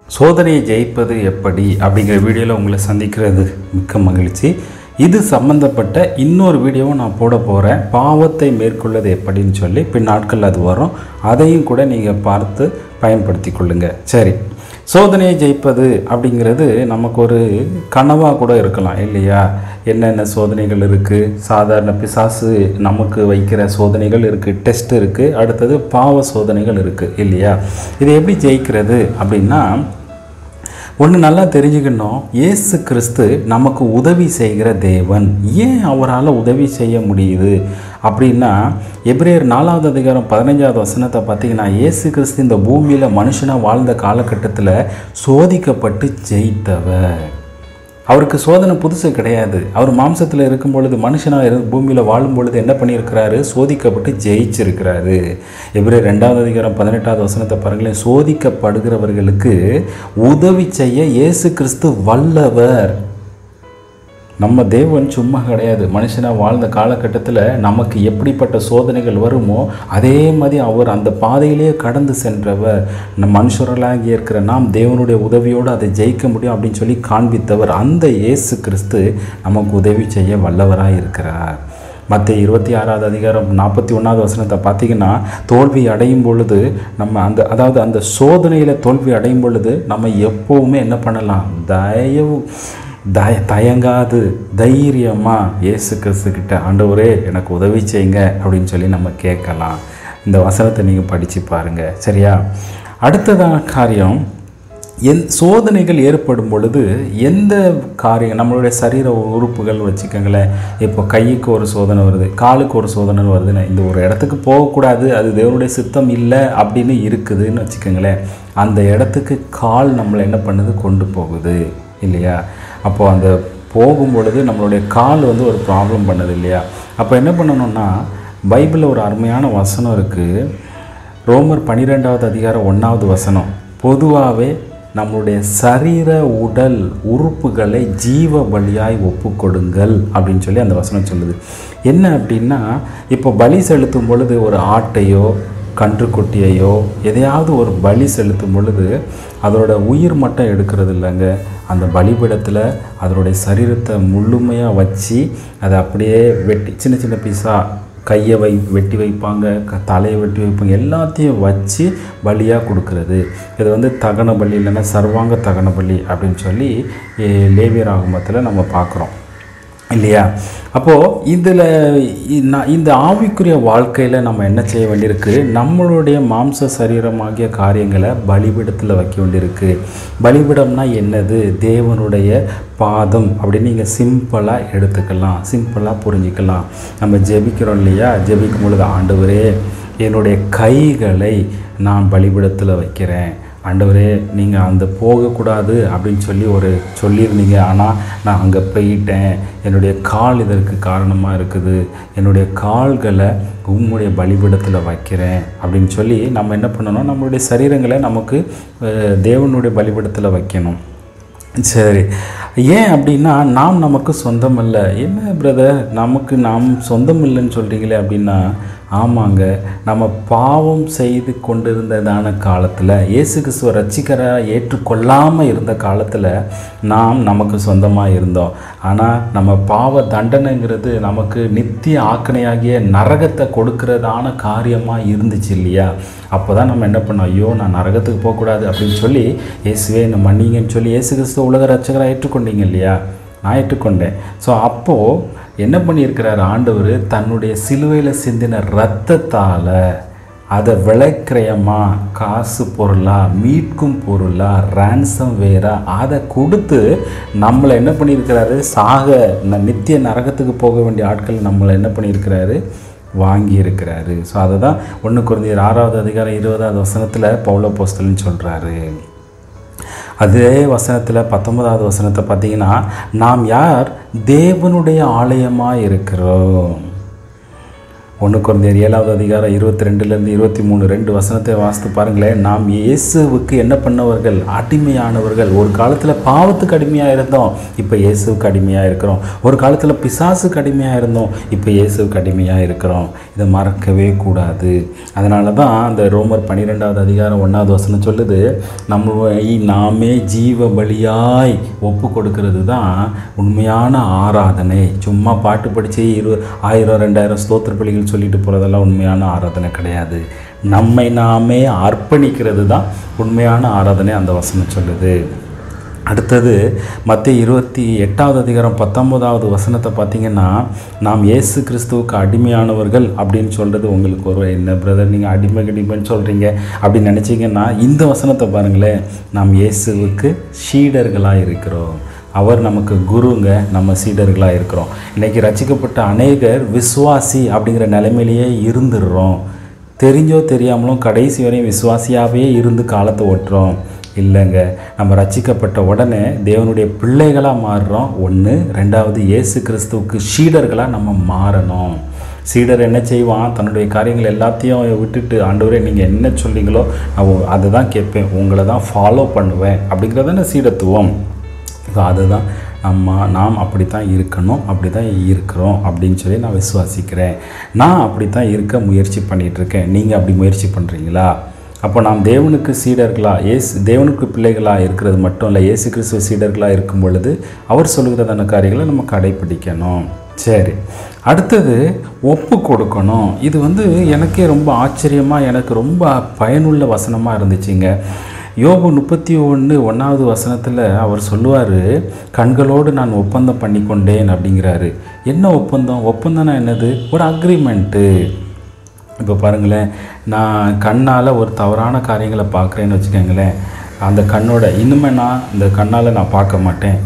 சோதனையை ஜெயிப்பது எப்படி அப்படிங்கிற வீடியோவில் உங்களை சந்திக்கிறது மிக்க மகிழ்ச்சி. இது சம்மந்தப்பட்ட இன்னொரு வீடியோவும் நான் போட போகிறேன். பாவத்தை மேற்கொள்வது எப்படின்னு சொல்லி பின்னாட்கள் அது வரும். அதையும் கூட நீங்கள் பார்த்து பயன்படுத்தி கொள்ளுங்கள். சரி, சோதனையை ஜெயிப்பது அப்படிங்கிறது நமக்கு ஒரு கனவாக கூட இருக்கலாம் இல்லையா? என்னென்ன சோதனைகள் இருக்குது? சாதாரண பிசாசு நமக்கு வைக்கிற சோதனைகள் இருக்குது, டெஸ்ட் இருக்குது, அடுத்தது பாவ சோதனைகள் இருக்குது இல்லையா? இதை எப்படி ஜெயிக்கிறது அப்படின்னா, ஒன்று நல்லா தெரிஞ்சுக்கணும். இயேசு கிறிஸ்து நமக்கு உதவி செய்கிற தேவன். ஏன் அவரால் உதவி செய்ய முடியுது அப்படின்னா, எபிரேயர் 4வது அதிகாரம் 15வது வசனத்தை பார்த்தீங்கன்னா, இயேசு கிறிஸ்து இந்த பூமியில் மனுஷனாக வாழ்ந்த காலகட்டத்தில் சோதிக்கப்பட்டு ஜெயித்தவர். அவருக்கு சோதனை புதுசு கிடையாது. அவர் மாம்சத்தில் இருக்கும் பொழுது, மனுஷனாக பூமியில் வாழும் பொழுது என்ன பண்ணியிருக்கிறாரு? சோதிக்கப்பட்டு ஜெயிச்சிருக்கிறாரு. எபிரேயர் 2வது அதிகாரம் 18வது வசனத்தை பாருங்களேன். சோதிக்கப்படுகிறவர்களுக்கு உதவி செய்ய இயேசு கிறிஸ்து வல்லவர். நம்ம தேவன் சும்மா கிடையாது. மனுஷனாக வாழ்ந்த காலகட்டத்தில் நமக்கு எப்படிப்பட்ட சோதனைகள் வருமோ அதே மாதிரி அவர் அந்த பாதையிலேயே கடந்து சென்றவர். நம் மனுஷர்களாக இருக்கிற நாம் தேவனுடைய உதவியோடு அதை ஜெயிக்க முடியும் அப்படின்னு சொல்லி காண்பித்தவர். அந்த இயேசு கிறிஸ்து நமக்கு உதவி செய்ய வல்லவராக இருக்கிறார். மத்திய 26வது அதிகாரம் 41வது வசனத்தை பார்த்திங்கன்னா, தோல்வி அடையும் பொழுது நம்ம அந்த சோதனையில் தோல்வி அடையும் பொழுது நம்ம எப்போவுமே என்ன பண்ணலாம்? தயங்காது தைரியமாக இயேசு கிறிஸ்துக்கிட்ட, ஆண்டவரே எனக்கு உதவி செய்யுங்க அப்படின்னு சொல்லி நம்ம கேட்கலாம். இந்த வசனத்தை நீங்கள் படித்து பாருங்கள். சரியா? அடுத்ததான காரியம், சோதனைகள் ஏற்படும் பொழுது எந்த காரியம், நம்மளுடைய சரீர உறுப்புகள் வச்சுக்கோங்களேன். இப்போ கைக்கு ஒரு சோதனை வருது, காலுக்கு ஒரு சோதனை வருதுன்னு, இந்த ஒரு இடத்துக்கு போகக்கூடாது, அது தேவனுடைய சித்தம் இல்லை அப்படின்னு இருக்குதுன்னு வச்சுக்கோங்களேன். அந்த இடத்துக்கு கால் நம்மளை என்ன பண்ணுது? கொண்டு போகுது இல்லையா? அப்போது அந்த போகும் பொழுது நம்மளுடைய கால் ஒரு ப்ராப்ளம் பண்ணுது இல்லையா? அப்போ என்ன பண்ணணும்னா, பைபிளில் ஒரு அருமையான வசனம் இருக்குது. ரோமர் 12வது அதிகாரம் 1வது வசனம். பொதுவாகவே நம்மளுடைய சரீர உடல் உறுப்புகளை ஜீவ பலியாய் ஒப்பு கொடுங்கள் அப்படின்னு சொல்லி அந்த வசனம் சொல்லுது. என்ன அப்படின்னா, இப்போ பலி செலுத்தும் பொழுது ஒரு ஆட்டையோ கன்றுக்குட்டியையோ எதையாவது ஒரு பலி செலுத்தும் பொழுது அதோட உயிர் மட்டும் எடுக்கிறது இல்லைங்க. அந்த பலிபீடத்தில் அதனுடைய சரீரத்தை முழுமையாக வச்சு அதை அப்படியே வெட்டி சின்ன சின்ன பீஸாக கையை வெட்டி வைப்பாங்க, தலையை வெட்டி வைப்பாங்க, எல்லாத்தையும் வச்சு பலியாக கொடுக்கறது. இது தகன பலி இல்லைன்னா சர்வாங்க தகன பலி அப்படின்னு சொல்லி லேவியர் ஆகமத்தில் நம்ம பார்க்குறோம் இல்லையா? அப்போது இந்த ஆவிக்குரிய வாழ்க்கையில் நம்ம என்ன செய்ய வேண்டியிருக்கு? நம்மளுடைய மாம்ச சரீரமாகிய காரியங்களை பலிபீடத்தில் வைக்க வேண்டியிருக்கு. பலிபீடம்னா என்னது? தேவனுடைய பாதம் அப்படின்னு நீங்கள் சிம்பிளாக எடுத்துக்கலாம், சிம்பிளாக புரிஞ்சிக்கலாம். நம்ம ஜெபிக்கிறோம் இல்லையா? ஜெபிக்கும் பொழுது, ஆண்டவரே என்னுடைய கைகளை நான் பலிபீடத்தில் வைக்கிறேன், ஆண்டவரே நீங்கள் அந்த போகக்கூடாது அப்படின்னு சொல்லி சொல்லியிருந்தீங்க, ஆனால் நான் அங்கே போயிட்டேன், என்னுடைய கால் இதற்கு காரணமாக இருக்குது, என்னுடைய கால்களை உம்முடைய பலிபீடத்தில் வைக்கிறேன் அப்படின்னு சொல்லி நம்ம என்ன பண்ணணும்? நம்மளுடைய சரீரங்களை நமக்கு தேவனுடைய பலிபீடத்தில் வைக்கணும். சரி, ஏன் அப்படின்னா, நாம் நமக்கு சொந்தம் இல்லை. என்ன பிரதர், நாம் சொந்தம் இல்லைன்னு சொல்கிறீங்களே அப்படின்னா, ஆமாங்க, நம்ம பாவம் செய்து கொண்டிருந்ததான காலத்தில், இயேசு கிறிஸ்துவ ரட்சிகராக ஏற்றுக்கொள்ளாமல் இருந்த காலத்தில் நமக்கு சொந்தமாக இருந்தோம். ஆனால் நம்ம பாவ தண்டனைங்கிறது நமக்கு நித்திய ஆக்கணையாகிய நரகத்தை கொடுக்கறதான காரியமாக இருந்துச்சு இல்லையா? அப்போ தான் நம்ம என்ன பண்ணோம்? ஐயோ, நான் நரகத்துக்கு போகக்கூடாது அப்படின்னு சொல்லி, இயேசுவே என்னை மன்னிங்கன்னு சொல்லி இயேசு கிறிஸ்துவ உலக ரட்சகராக ஏற்றுக்கொண்டீங்க இல்லையா? நான் ஏற்றுக்கொண்டேன். ஸோ அப்போது என்ன பண்ணியிருக்கிறார் ஆண்டவர்? தன்னுடைய சிலுவையில் சிந்தின இரத்தத்தால் அதை விலைக்கிரயமாக, காசு பொருளாக, மீட்கும் பொருளாக, ரான்சம் வேறாக அதை கொடுத்து நம்மளை என்ன பண்ணியிருக்கிறாரு? நித்திய நரகத்துக்கு போக வேண்டிய ஆட்கள் நம்மளை என்ன பண்ணியிருக்கிறாரு? வாங்கியிருக்கிறாரு. ஸோ அதை தான் 1 கொரிந்தியர் 6வது அதிகாரம் 20வது வசனத்தில் பவுல் அப்போஸ்தலன் சொல்கிறாரு. அதே வசனத்தில் 19வது வசனத்தை பார்த்தீங்கன்னா, நாம் யார்? தேவனுடைய ஆலயமாக இருக்கிறோம். 1 கொரிந்தியர் 7வது அதிகாரம் 22லேருந்து 23 2 வசனத்தை வாசித்து பாருங்களேன். நாம் இயேசுவுக்கு என்ன பண்ணவர்கள்? அடிமையானவர்கள். ஒரு காலத்தில் பாவத்துக்கு அடிமையாக இருந்தோம், இப்போ இயேசுவுக்கு அடிமையாக இருக்கிறோம். ஒரு காலத்தில் பிசாசுக்கு அடிமையாக இருந்தோம், இப்போ இயேசுவுக்கு அடிமையாக இருக்கிறோம். இதை மறக்கவே கூடாது. அதனால தான் அந்த ரோமர் 12வது அதிகாரம் 1வது வசனம் சொல்லுது, நாமே ஜீவ பலியாய் ஒப்பு கொடுக்கிறது தான் உண்மையான ஆராதனை. சும்மா பாட்டு படித்து 1000 2000 ஸ்தோத்திர பலிகள் சொல்லிட்டு போகிறதெல்லாம் உண்மையான ஆராதனை கிடையாது. நம்மை நாமே அர்ப்பணிக்கிறது தான் உண்மையான ஆராதனை அந்த வசனம் சொல்லுது. அடுத்தது மத்தேயு 28வது அதிகாரம் 19வது வசனத்தை பார்த்திங்கன்னா, நாம் இயேசு கிறிஸ்துவுக்கு அடிமையானவர்கள் அப்படின்னு சொல்கிறது உங்களுக்கு ஒரு என்ன பிரதர் நீங்கள் அடிமைன்னு சொல்கிறீங்க அப்படின்னு நினச்சிங்கன்னா, இந்த வசனத்தை பாருங்களேன். நாம் இயேசுவுக்கு சீடர்களாக இருக்கிறோம். அவர் நமக்கு குருங்க, நம்ம சீடர்களாக இருக்கிறோம். இன்றைக்கி ரட்சிக்கப்பட்ட அநேகர் விசுவாசி அப்படிங்கிற நிலைமையிலேயே இருந்துடுறோம். தெரிஞ்சோ தெரியாமலும் கடைசி வரையும் விசுவாசியாகவே இருந்து காலத்தை ஓட்டுறோம். இல்லைங்க, நம்ம ரட்சிக்கப்பட்ட உடனே தேவனுடைய பிள்ளைகளாக மாறுறோம். 1. 2வது இயேசு கிறிஸ்துவுக்கு சீடர்களாக நம்ம மாறணும். சீடர் என்ன செய்வான்? தன்னுடைய காரியங்கள் எல்லாத்தையும் விட்டுட்டு, ஆண்டவரே நீங்கள் என்ன சொல்கிறீங்களோ அதை தான் கேட்பேன், உங்களை தான் ஃபாலோ பண்ணுவேன் அப்படிங்கிறதான சீடத்துவம். ஸோ அதுதான் நாம் அப்படி தான் இருக்கணும், அப்படி தான் இருக்கிறோம் அப்படின்னு சொல்லி நான் விசுவாசிக்கிறேன். நான் அப்படி தான் இருக்க முயற்சி பண்ணிகிட்ருக்கேன். நீங்கள் அப்படி முயற்சி பண்ணுறீங்களா? அப்போ நாம் தேவனுக்கு சீடர்களாக தேவனுக்கு பிள்ளைகளாக இருக்கிறது மட்டும் இல்லை, இயேசு கிறிஸ்துவ சீடர்களாக இருக்கும் பொழுது அவர் சொல்கிறதான காரியங்களை நம்ம கடைப்பிடிக்கணும். சரி, அடுத்தது ஒப்பு கொடுக்கணும். இது எனக்கே ரொம்ப ஆச்சரியமாக, எனக்கு ரொம்ப பயனுள்ள வசனமாக இருந்துச்சுங்க. யோபு 31:1வது வசனத்தில் அவர் சொல்லுவார், கண்களோடு நான் ஒப்பந்தம் பண்ணி கொண்டேன் அப்படிங்கிறாரு. என்ன ஒப்பந்தம்? ஒப்பந்தம்னா என்னது? ஒரு அக்ரிமெண்ட்டு. இப்போ பாருங்களேன், நான் கண்ணால் ஒரு தவறான காரியங்களை பார்க்குறேன்னு வச்சுக்கோங்களேன். அந்த கண்ணோட இனிமேல் நான் இந்த கண்ணால் நான் பார்க்க மாட்டேன்,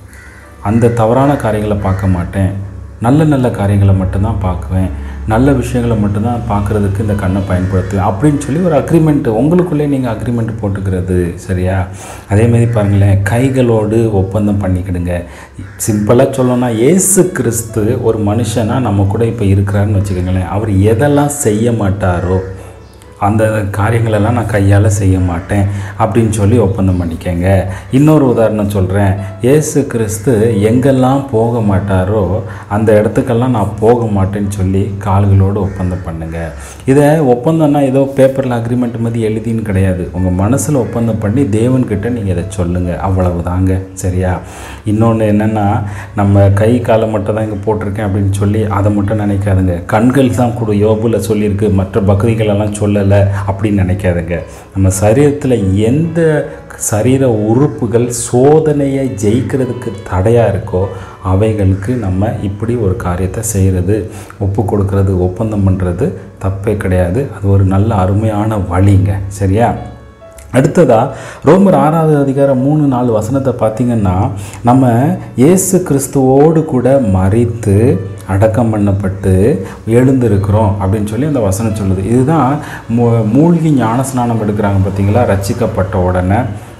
அந்த தவறான காரியங்களை பார்க்க மாட்டேன், நல்ல நல்ல காரியங்களை மட்டும்தான் பார்க்குவேன், நல்ல விஷயங்களை மட்டும்தான் பார்க்குறதுக்கு இந்த கண்ணை பயன்படுத்துவேன் அப்படின்னு சொல்லி ஒரு அக்ரிமெண்ட்டு உங்களுக்குள்ளே நீங்கள் அக்ரிமெண்ட் போட்டுக்கிறது. சரியா? அதேமாதிரி பாருங்களேன், கைகளோடு ஒப்பந்தம் பண்ணிக்கிடுங்க. சிம்பிளாக சொல்லணும்னா, இயேசு கிறிஸ்து ஒரு மனுஷனாக நம்ம கூட இப்போ இருக்கிறாருன்னு வச்சுக்கோங்களேன். அவர் எதெல்லாம் செய்ய மாட்டாரோ அந்த காரியங்களெல்லாம் நான் கையால் செய்ய மாட்டேன் அப்படின்னு சொல்லி ஒப்பந்தம் பண்ணிக்கங்க. இன்னொரு உதாரணம் சொல்கிறேன். இயேசு கிறிஸ்து எங்கெல்லாம் போக மாட்டாரோ அந்த இடத்துக்கெல்லாம் நான் போக மாட்டேன்னு சொல்லி கால்களோடு ஒப்பந்தம் பண்ணுங்கள். இதை ஒப்பந்தம்னா ஏதோ பேப்பரில் அக்ரிமெண்ட் மாதிரி எழுதின்னு கிடையாது. உங்கள் மனசில் ஒப்பந்தம் பண்ணி தேவன்கிட்ட நீங்கள் இதை சொல்லுங்கள், அவ்வளவுதாங்க. சரியா? இன்னொன்று என்னென்னா, நம்ம கை காலை மட்டும் தான் இங்கே போட்டிருக்கேன் அப்படின்னு சொல்லி அதை மட்டும் நினைக்காதுங்க. கண்கள் தான் கூட யோபுல சொல்லியிருக்கு, மற்ற பக்திகளெல்லாம் சொல்லலை அப்படின்னு நினைக்காதுங்க. நம்ம சரீரத்தில் எந்த சரீர உறுப்புகள் சோதனையை ஜெயிக்கிறதுக்கு தடையாக இருக்கோ அவைகளுக்கு நம்ம இப்படி ஒரு காரியத்தை செய்கிறது, ஒப்பு கொடுக்கறது, ஒப்பந்தம் பண்ணுறது தப்பே கிடையாது. அது ஒரு நல்ல அருமையான வழிங்க. சரியா? அடுத்ததாக ரோமர் 6வது அதிகாரம் 3-4 வசனத்தை பார்த்திங்கன்னா, நம்ம இயேசு கிறிஸ்துவோடு கூட மரித்து அடக்கம் பண்ணப்பட்டு எழுந்திருக்கிறோம் அப்படின்னு சொல்லி அந்த வசனம் சொல்லுது. இதுதான் மூழ்கி ஞானஸ்நானம் எடுக்கிறாங்க பார்த்திங்களா, ரட்சிக்கப்பட்ட உடனே.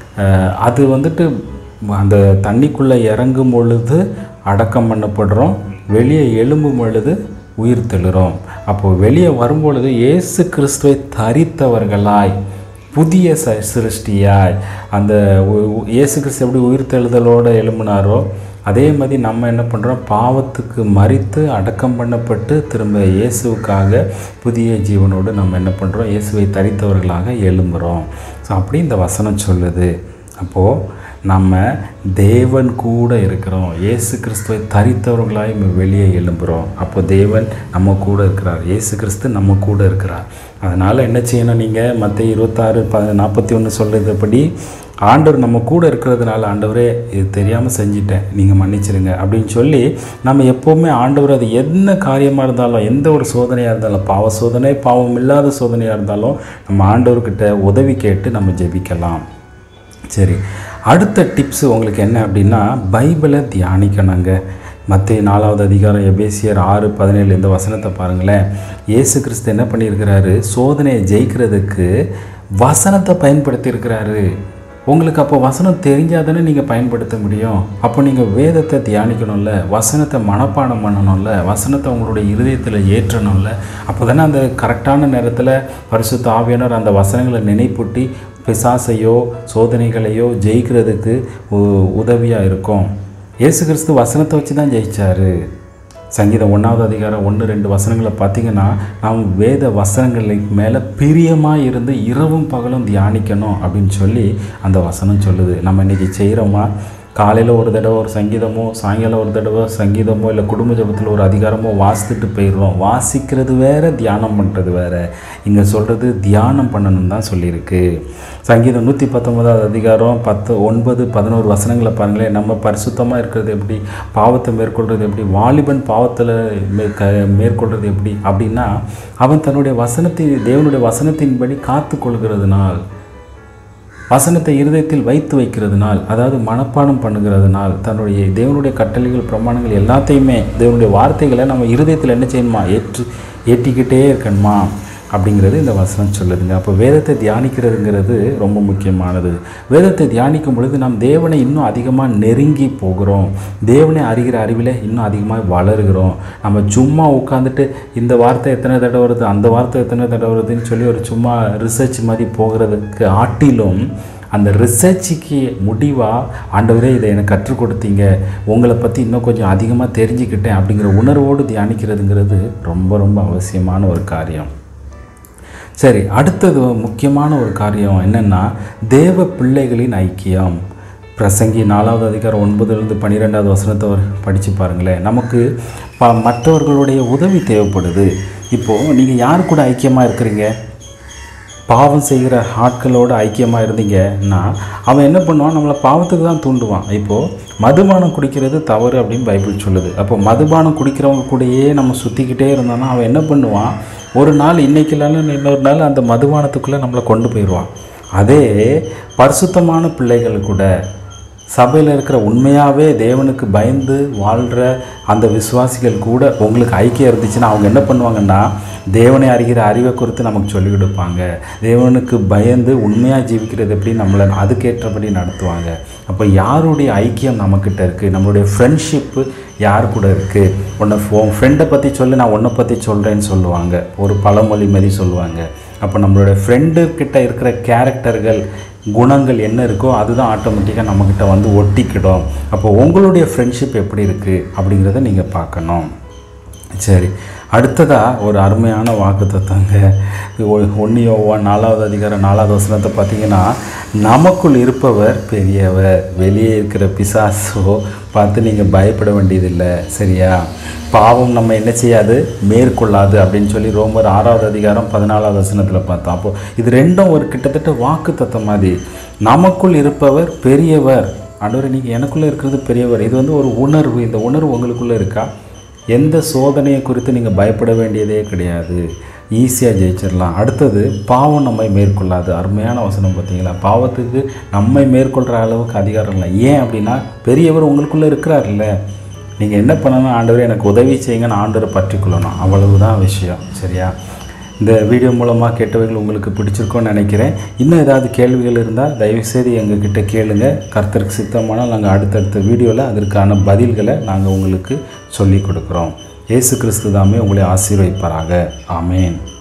அது அந்த தண்ணிக்குள்ளே இறங்கும் பொழுது அடக்கம் பண்ணப்படுறோம், வெளியே எழும்பும் பொழுது உயிர் தெழுறோம். அப்போது வெளியே வரும்பொழுது இயேசு கிறிஸ்துவை தரித்தவர்களாய், புதிய சிருஷ்டியாய், அந்த இயேசு கிறிஸ்து எப்படி உயிர் தெழுதலோடு எழும்பினாரோ அதே மாதிரி நம்ம என்ன பண்ணுறோம்? பாவத்துக்கு மரித்து அடக்கம் பண்ணப்பட்டு திரும்ப இயேசுவுக்காக புதிய ஜீவனோடு நம்ம என்ன பண்ணுறோம்? இயேசுவை தரித்தவர்களாக எழும்புகிறோம். ஸோ அப்படி இந்த வசனம் சொல்லுது. அப்போது நம்ம தேவன் கூட இருக்கிறோம், இயேசு கிறிஸ்துவை தரித்தவர்களாக வெளியே எழும்புகிறோம். அப்போ தேவன் நம்ம கூட இருக்கிறார், இயேசு கிறிஸ்து நம்ம கூட இருக்கிறார். அதனால் என்ன செய்யணும்? நீங்கள் மத்தேயு 26:41 சொல்லுறதுபடி ஆண்டவர் நம்ம கூட இருக்கிறதுனால, ஆண்டவரே இது தெரியாமல் செஞ்சிட்டேன், நீங்கள் மன்னிச்சிருங்க அப்படின்னு சொல்லி நம்ம எப்போவுமே ஆண்டவர் அது என்ன காரியமாக இருந்தாலும், எந்த ஒரு சோதனையாக இருந்தாலும், பாவ சோதனை பாவம் இல்லாத சோதனையாக இருந்தாலும் நம்ம ஆண்டவர்கிட்ட உதவி கேட்டு நம்ம ஜெபிக்கலாம். சரி, அடுத்த டிப்ஸு உங்களுக்கு என்ன அப்படின்னா, பைபிளை தியானிக்கணுங்க. மத்தேயு 4வது அதிகாரம் எபேசியர் 6:17 இந்த வசனத்தை பாருங்களேன். இயேசு கிறிஸ்து என்ன பண்ணியிருக்கிறாரு? சோதனையை ஜெயிக்கிறதுக்கு வசனத்தை பயன்படுத்தி இருக்கிறாரு. உங்களுக்கு அப்போ வசனம் தெரிஞ்சால் தானே நீங்கள் பயன்படுத்த முடியும். அப்போ நீங்கள் வேதத்தை தியானிக்கணும்ல, வசனத்தை மனப்பாடம் பண்ணணும்ல, வசனத்தை உங்களுடைய இருதயத்தில் ஏற்றணும்ல. அப்போ தானே அந்த கரெக்டான நேரத்தில் பரிசுத்த ஆவியானவர் அந்த வசனங்களை நினைப்பூட்டி பிசாசையோ சோதனைகளையோ ஜெயிக்கிறதுக்கு உதவியாக இருக்கும். இயேசு கிறிஸ்து வசனத்தை வச்சு தான் ஜெயித்தார். சங்கீதம் 1ஆவது அதிகாரம் 1-2 வசனங்களை பார்த்திங்கன்னா, நாம் வேத வசனங்களுக்கு மேலே பிரியமாக இருந்து இரவும் பகலும் தியானிக்கணும் அப்படின்னு சொல்லி அந்த வசனம் சொல்லுது. நம்ம இன்றைக்கி செய்கிறோமா? காலையில் ஒரு தடவை ஒரு சங்கீதமோ, சாயங்காலம் ஒரு தடவை சங்கீதமோ, இல்லை குடும்ப ஜபத்தில் ஒரு அதிகாரமோ வாசித்துட்டு போயிடுறோம். வாசிக்கிறது வேறு, தியானம் பண்ணுறது வேறு. இங்கே சொல்கிறது தியானம் பண்ணணும்னு தான் சொல்லியிருக்கு. சங்கீதம் 119ஆவது அதிகாரம் 10, 9, 11 வசனங்களை பாருங்களேன். நம்ம பரிசுத்தமாக இருக்கிறது எப்படி, பாவத்தை மேற்கொள்கிறது எப்படி, வாலிபன் பாவத்தில் மேற்கொள்கிறது எப்படி அப்படின்னா, அவன் தன்னுடைய தேவனுடைய வசனத்தின்படி காத்து கொள்கிறதுனால், வசனத்தை இருதயத்தில் வைத்து வைக்கிறதுனால், அதாவது மனப்பாடம் பண்ணுகிறதுனால், தன்னுடைய தேவனுடைய கட்டளைகள் பிரமாணங்கள் எல்லாத்தையுமே, தேவனுடைய வார்த்தைகளை நம்ம இருதயத்தில் என்ன செய்யணுமா, ஏற்றிக்கிட்டே இருக்கணுமா அப்படிங்கிறது இந்த வசனம் சொல்லுதுங்க. அப்போ வேதத்தை தியானிக்கிறதுங்கிறது ரொம்ப முக்கியமானது. வேதத்தை தியானிக்கும் பொழுது நாம் தேவனை இன்னும் அதிகமாக நெருங்கி போகிறோம். தேவனை அறிகிற அறிவில் இன்னும் அதிகமாக வளருகிறோம். நம்ம சும்மா உட்காந்துட்டு இந்த வார்த்தை எத்தனை தடவை வருது, அந்த வார்த்தை எத்தனை தடவை வருதுன்னு சொல்லி ஒரு சும்மா ரிசர்ச் மாதிரி போகிறதுக்கு ஆட்டிலும், அந்த ரிசர்ச்சுக்கு முடிவாக ஆண்டவரே இதை எனக்கு கற்றுக் கொடுத்தீங்க, உங்களை பற்றி இன்னும் கொஞ்சம் அதிகமாக தெரிஞ்சுக்கிட்டேன் அப்படிங்கிற உணர்வோடு தியானிக்கிறதுங்கிறது ரொம்ப ரொம்ப அவசியமான ஒரு காரியம். சரி, அடுத்தது முக்கியமான ஒரு காரியம் என்னென்னா, தேவ பிள்ளைகளின் ஐக்கியம். பிரசங்கி 4ஆவது அதிகாரம் 9-12 வசனத்தை படித்து பாருங்களேன். நமக்கு மற்றவர்களுடைய உதவி தேவைப்படுது. இப்போது நீங்கள் யார் கூட ஐக்கியமாக இருக்கிறீங்க? பாவம் செய்கிற ஆட்களோடு ஐக்கியமாக இருந்தீங்கன்னா அவன் என்ன பண்ணுவான், நம்மளை பாவத்துக்கு தான் தூண்டுவான். இப்போது மதுபானம் குடிக்கிறது தவறு அப்படின்னு பைபிள் சொல்லுது. அப்போ மதுபானம் குடிக்கிறவங்க கூடயே நம்ம சுற்றிக்கிட்டே இருந்தோம்னா அவன் என்ன பண்ணுவான், ஒரு நாள் இன்றைக்கி இல்லைன்னு இன்னொரு நாள் அந்த மதுபானத்துக்குள்ளே நம்மளை கொண்டு போயிடுவான். அதே பரிசுத்தமான பிள்ளைகள் கூட, சபையில் இருக்கிற உண்மையாகவே தேவனுக்கு பயந்து வாழ்கிற அந்த விசுவாசிகள் கூட உங்களுக்கு ஐக்கியம் இருந்துச்சுன்னா அவங்க என்ன பண்ணுவாங்கன்னா, தேவனை அறிகிற அறிவை குறித்து நமக்கு சொல்லிக் கொடுப்பாங்க. தேவனுக்கு பயந்து உண்மையாக ஜீவிக்கிறது எப்படி நம்மளை அதுக்கேற்றபடி நடத்துவாங்க. அப்போ யாருடைய ஐக்கியம் நம்மக்கிட்ட இருக்குது, நம்மளுடைய ஃப்ரெண்ட்ஷிப்பு யார் கூட இருக்குது? உன்னை ஃப்ரெண்டை பற்றி சொல்லி நான் உன்னை பற்றி சொல்கிறேன்னு சொல்லுவாங்க, ஒரு பழமொழி மாதிரி சொல்லுவாங்க. அப்போ நம்மளுடைய ஃப்ரெண்டுக்கிட்ட இருக்கிற கேரக்டர்கள், குணங்கள் என்ன இருக்கோ அதுதான் ஆட்டோமேட்டிக்காக நம்மக்கிட்ட வந்து ஒட்டிக்கிடும். அப்போ உங்களுடைய ஃப்ரெண்ட்ஷிப் எப்படி இருக்குது அப்படிங்கிறத நீங்கள் பார்க்கணும். சரி, அடுத்ததாக ஒரு அருமையான வாக்குத்தத்தங்க. 1 யோவான் 4ஆவது அதிகாரம் 4ஆவது வசனத்தை பார்த்தீங்கன்னா, நமக்குள் இருப்பவர் பெரியவர், வெளியே இருக்கிற பிசாசோ பார்த்து நீங்கள் பயப்பட வேண்டியதில்லை. சரியா? பாவம் நம்ம என்ன செய்யாது, மேற்கொள்ளாது அப்படின்னு சொல்லி ரோமர் 6ஆவது அதிகாரம் 14ஆவது வசனத்தில் பார்த்தோம். அப்போது இது ரெண்டும் ஒரு கிட்டத்தட்ட வாக்குத்தத்தம் மாதிரி. நமக்குள் இருப்பவர் பெரியவர், ஆண்டவரே நீங்கள் எனக்குள்ளே இருக்கிறது பெரியவர். இது வந்து ஒரு உணர்வு. இந்த உணர்வு உங்களுக்குள்ளே இருக்கா? எந்த சோதனையை குறித்து நீங்கள் பயப்பட வேண்டியதே கிடையாது, ஈஸியாக ஜெயிச்சிடலாம். அடுத்தது, பாவம் நம்மை மேற்கொள்ளாது. அருமையான வசனம் பார்த்தீங்களா? பாவத்துக்கு நம்மை மேற்கொள்கிற அளவுக்கு அதிகாரம் இல்லை. ஏன் அப்படின்னா, பெரியவர் உங்களுக்குள்ளே இருக்கிறார்ல. நீங்கள் என்ன பண்ணணும், ஆண்டவரே எனக்கு உதவி செய்யுங்கன்னு ஆண்டவரை பற்றி கொள்ளணும். அவ்வளவுதான் விஷயம். சரியா? இந்த வீடியோ மூலமாக கேட்டவைகள் உங்களுக்கு பிடிச்சிருக்கோன்னு நினைக்கிறேன். இன்னும் ஏதாவது கேள்விகள் இருந்தால் தயவுசெய்து எங்ககிட்ட கேளுங்க. கர்த்தருக்கு சித்தமானால் நாங்கள் அடுத்தடுத்த வீடியோவில் அதற்கான பதில்களை நாங்கள் உங்களுக்கு சொல்லிக் கொடுக்குறோம். இயேசு கிறிஸ்து தாமே உங்களை ஆசீர்வதிப்பாராக. ஆமேன்.